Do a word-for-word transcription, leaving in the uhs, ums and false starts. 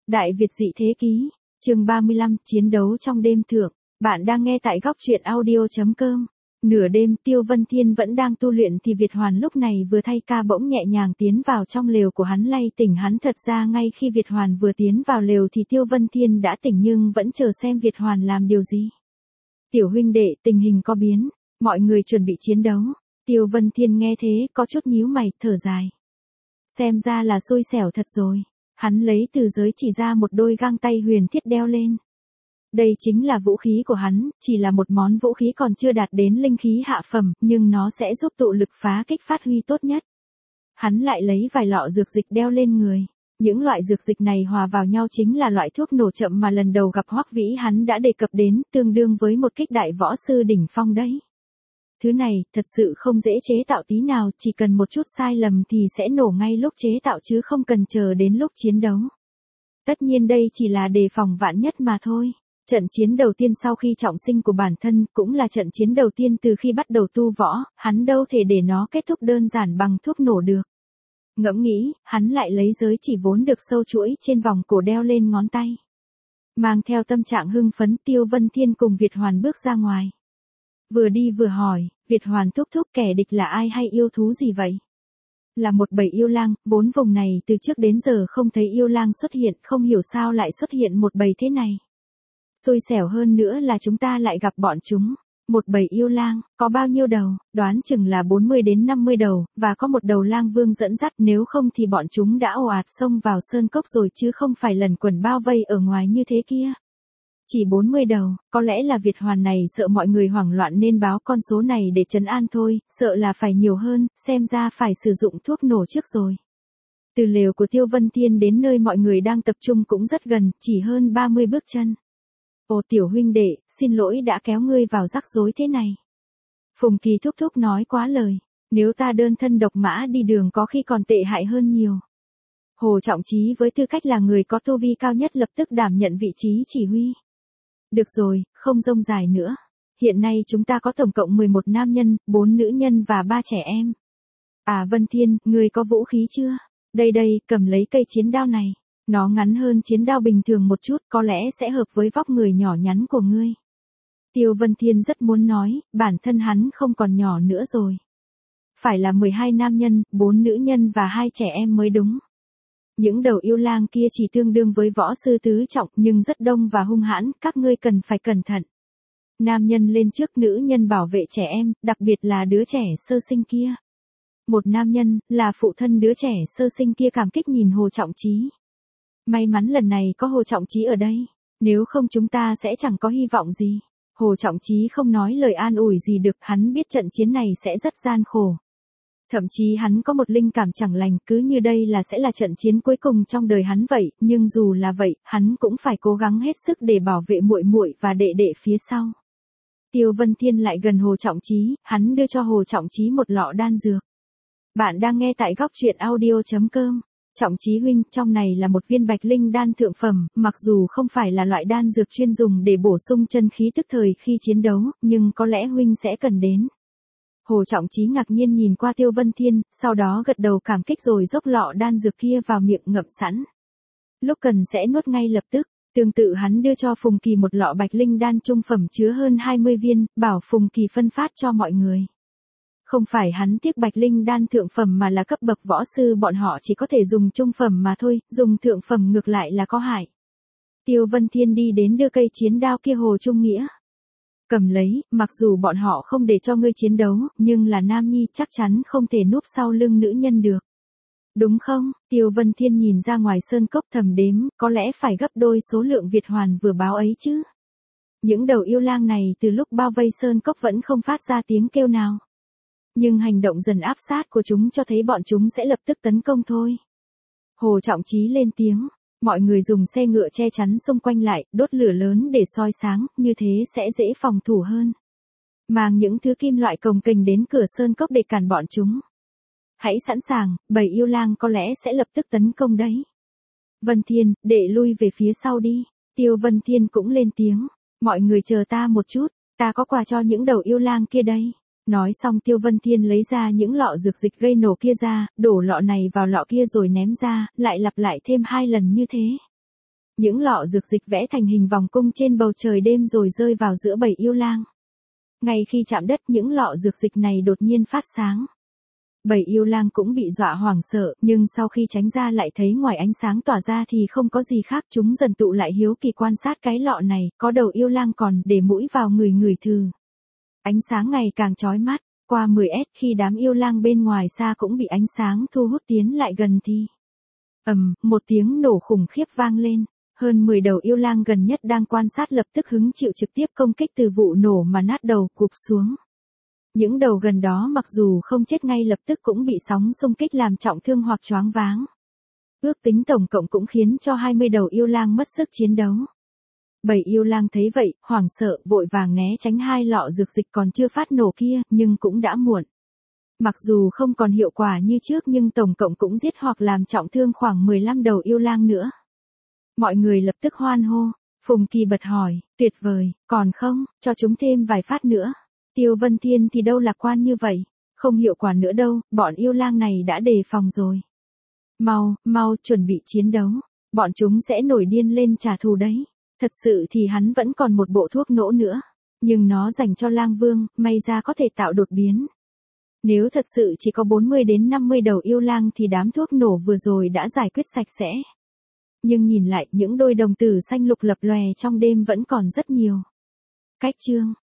Đại Việt dị thế ký, chương ba mươi lăm, chiến đấu trong đêm thượng. Bạn đang nghe tại góc truyện audio chấm com. Nửa đêm Tiêu Vân Thiên vẫn đang tu luyện thì Việt Hoàn lúc này vừa thay ca bỗng nhẹ nhàng tiến vào trong lều của hắn lay tỉnh hắn. Thật ra ngay khi Việt Hoàn vừa tiến vào lều thì Tiêu Vân Thiên đã tỉnh nhưng vẫn chờ xem Việt Hoàn làm điều gì. Tiểu huynh đệ, tình hình có biến, mọi người chuẩn bị chiến đấu. Tiêu Vân Thiên nghe thế có chút nhíu mày, thở dài. Xem ra là xui xẻo thật rồi. Hắn lấy từ giới chỉ ra một đôi găng tay huyền thiết đeo lên. Đây chính là vũ khí của hắn, chỉ là một món vũ khí còn chưa đạt đến linh khí hạ phẩm, nhưng nó sẽ giúp tụ lực phá kích phát huy tốt nhất. Hắn lại lấy vài lọ dược dịch đeo lên người. Những loại dược dịch này hòa vào nhau chính là loại thuốc nổ chậm mà lần đầu gặp Hoắc Vĩ hắn đã đề cập đến, tương đương với một kích đại võ sư đỉnh phong đấy. Thứ này, thật sự không dễ chế tạo tí nào, chỉ cần một chút sai lầm thì sẽ nổ ngay lúc chế tạo chứ không cần chờ đến lúc chiến đấu. Tất nhiên đây chỉ là đề phòng vạn nhất mà thôi. Trận chiến đầu tiên sau khi trọng sinh của bản thân, cũng là trận chiến đầu tiên từ khi bắt đầu tu võ, hắn đâu thể để nó kết thúc đơn giản bằng thuốc nổ được. Ngẫm nghĩ, hắn lại lấy giới chỉ vốn được sâu chuỗi trên vòng cổ đeo lên ngón tay. Mang theo tâm trạng hưng phấn, Tiêu Vân Thiên cùng Việt Hoàn bước ra ngoài. Vừa đi vừa hỏi, Việt Hoàn thúc thúc, kẻ địch là ai hay yêu thú gì vậy? Là một bầy yêu lang, bốn vùng này từ trước đến giờ không thấy yêu lang xuất hiện, không hiểu sao lại xuất hiện một bầy thế này. Xui xẻo hơn nữa là chúng ta lại gặp bọn chúng. Một bầy yêu lang, có bao nhiêu đầu, đoán chừng là bốn mươi đến năm mươi đầu, và có một đầu lang vương dẫn dắt, nếu không thì bọn chúng đã ồ ạt xông vào sơn cốc rồi chứ không phải lần quần bao vây ở ngoài như thế kia. Chỉ bốn mươi đầu, có lẽ là Việt Hoàn này sợ mọi người hoảng loạn nên báo con số này để trấn an thôi, sợ là phải nhiều hơn, xem ra phải sử dụng thuốc nổ trước rồi. Từ lều của Tiêu Vân Thiên đến nơi mọi người đang tập trung cũng rất gần, chỉ hơn ba mươi bước chân. Ồ tiểu huynh đệ, xin lỗi đã kéo ngươi vào rắc rối thế này. Phùng Kỳ thúc thúc nói quá lời, nếu ta đơn thân độc mã đi đường có khi còn tệ hại hơn nhiều. Hồ Trọng Chí với tư cách là người có tu vi cao nhất lập tức đảm nhận vị trí chỉ huy. Được rồi, không rông dài nữa. Hiện nay chúng ta có tổng cộng mười một nam nhân, bốn nữ nhân và ba trẻ em. À Vân Thiên, ngươi có vũ khí chưa? Đây đây, cầm lấy cây chiến đao này. Nó ngắn hơn chiến đao bình thường một chút, có lẽ sẽ hợp với vóc người nhỏ nhắn của ngươi. Tiêu Vân Thiên rất muốn nói, bản thân hắn không còn nhỏ nữa rồi. Phải là mười hai nam nhân, bốn nữ nhân và hai trẻ em mới đúng. Những đầu yêu lang kia chỉ tương đương với võ sư tứ trọng nhưng rất đông và hung hãn, các ngươi cần phải cẩn thận. Nam nhân lên trước, nữ nhân bảo vệ trẻ em, đặc biệt là đứa trẻ sơ sinh kia. Một nam nhân, là phụ thân đứa trẻ sơ sinh kia cảm kích nhìn Hồ Trọng Chí. May mắn lần này có Hồ Trọng Chí ở đây, nếu không chúng ta sẽ chẳng có hy vọng gì. Hồ Trọng Chí không nói lời an ủi gì được, hắn biết trận chiến này sẽ rất gian khổ. Thậm chí hắn có một linh cảm chẳng lành, cứ như đây là sẽ là trận chiến cuối cùng trong đời hắn vậy, nhưng dù là vậy, hắn cũng phải cố gắng hết sức để bảo vệ muội muội và đệ đệ phía sau. Tiêu Vân Thiên lại gần Hồ Trọng Chí, hắn đưa cho Hồ Trọng Chí một lọ đan dược. Bạn đang nghe tại góc truyện audio chấm com. Trọng Chí huynh, trong này là một viên bạch linh đan thượng phẩm, mặc dù không phải là loại đan dược chuyên dùng để bổ sung chân khí tức thời khi chiến đấu, nhưng có lẽ huynh sẽ cần đến. Hồ Trọng Chí ngạc nhiên nhìn qua Tiêu Vân Thiên, sau đó gật đầu cảm kích rồi dốc lọ đan dược kia vào miệng ngậm sẵn. Lúc cần sẽ nuốt ngay lập tức, tương tự hắn đưa cho Phùng Kỳ một lọ bạch linh đan trung phẩm chứa hơn hai mươi viên, bảo Phùng Kỳ phân phát cho mọi người. Không phải hắn tiếc bạch linh đan thượng phẩm mà là cấp bậc võ sư bọn họ chỉ có thể dùng trung phẩm mà thôi, dùng thượng phẩm ngược lại là có hại. Tiêu Vân Thiên đi đến đưa cây chiến đao kia Hồ Trung Nghĩa. Cầm lấy, mặc dù bọn họ không để cho ngươi chiến đấu, nhưng là nam nhi chắc chắn không thể núp sau lưng nữ nhân được. Đúng không? Tiêu Vân Thiên nhìn ra ngoài sơn cốc thầm đếm, có lẽ phải gấp đôi số lượng Việt Hoàn vừa báo ấy chứ. Những đầu yêu lang này từ lúc bao vây sơn cốc vẫn không phát ra tiếng kêu nào. Nhưng hành động dần áp sát của chúng cho thấy bọn chúng sẽ lập tức tấn công thôi. Hồ Trọng Chí lên tiếng, mọi người dùng xe ngựa che chắn xung quanh lại, đốt lửa lớn để soi sáng, như thế sẽ dễ phòng thủ hơn. Mang những thứ kim loại cồng kềnh đến cửa sơn cốc để cản bọn chúng. Hãy sẵn sàng, bầy yêu lang có lẽ sẽ lập tức tấn công đấy. Vân Thiên, đệ lui về phía sau đi. Tiêu Vân Thiên cũng lên tiếng, mọi người chờ ta một chút, ta có quà cho những đầu yêu lang kia đây. Nói xong Tiêu Vân Thiên lấy ra những lọ dược dịch gây nổ kia ra, đổ lọ này vào lọ kia rồi ném ra, lại lặp lại thêm hai lần như thế. Những lọ dược dịch vẽ thành hình vòng cung trên bầu trời đêm rồi rơi vào giữa bầy yêu lang. Ngay khi chạm đất những lọ dược dịch này đột nhiên phát sáng. Bầy yêu lang cũng bị dọa hoảng sợ, nhưng sau khi tránh ra lại thấy ngoài ánh sáng tỏa ra thì không có gì khác. Chúng dần tụ lại hiếu kỳ quan sát cái lọ này, có đầu yêu lang còn để mũi vào người người thừ. Ánh sáng ngày càng chói mắt, qua mười mét khi đám yêu lang bên ngoài xa cũng bị ánh sáng thu hút tiến lại gần thì. Ầm, một tiếng nổ khủng khiếp vang lên. Hơn mười đầu yêu lang gần nhất đang quan sát lập tức hứng chịu trực tiếp công kích từ vụ nổ mà nát đầu cụp xuống. Những đầu gần đó mặc dù không chết ngay lập tức cũng bị sóng xung kích làm trọng thương hoặc choáng váng. Ước tính tổng cộng cũng khiến cho hai mươi đầu yêu lang mất sức chiến đấu. Bầy yêu lang thấy vậy, hoảng sợ, vội vàng né tránh hai lọ dược dịch còn chưa phát nổ kia, nhưng cũng đã muộn. Mặc dù không còn hiệu quả như trước nhưng tổng cộng cũng giết hoặc làm trọng thương khoảng mười lăm đầu yêu lang nữa. Mọi người lập tức hoan hô, Phùng Kỳ bật hỏi, tuyệt vời, còn không, cho chúng thêm vài phát nữa. Tiêu Vân Thiên thì đâu lạc quan như vậy, không hiệu quả nữa đâu, bọn yêu lang này đã đề phòng rồi. Mau, mau, chuẩn bị chiến đấu, bọn chúng sẽ nổi điên lên trả thù đấy. Thật sự thì hắn vẫn còn một bộ thuốc nổ nữa, nhưng nó dành cho lang vương, may ra có thể tạo đột biến. Nếu thật sự chỉ có bốn mươi đến năm mươi đầu yêu lang thì đám thuốc nổ vừa rồi đã giải quyết sạch sẽ. Nhưng nhìn lại những đôi đồng tử xanh lục lập lòe trong đêm vẫn còn rất nhiều. Cách chương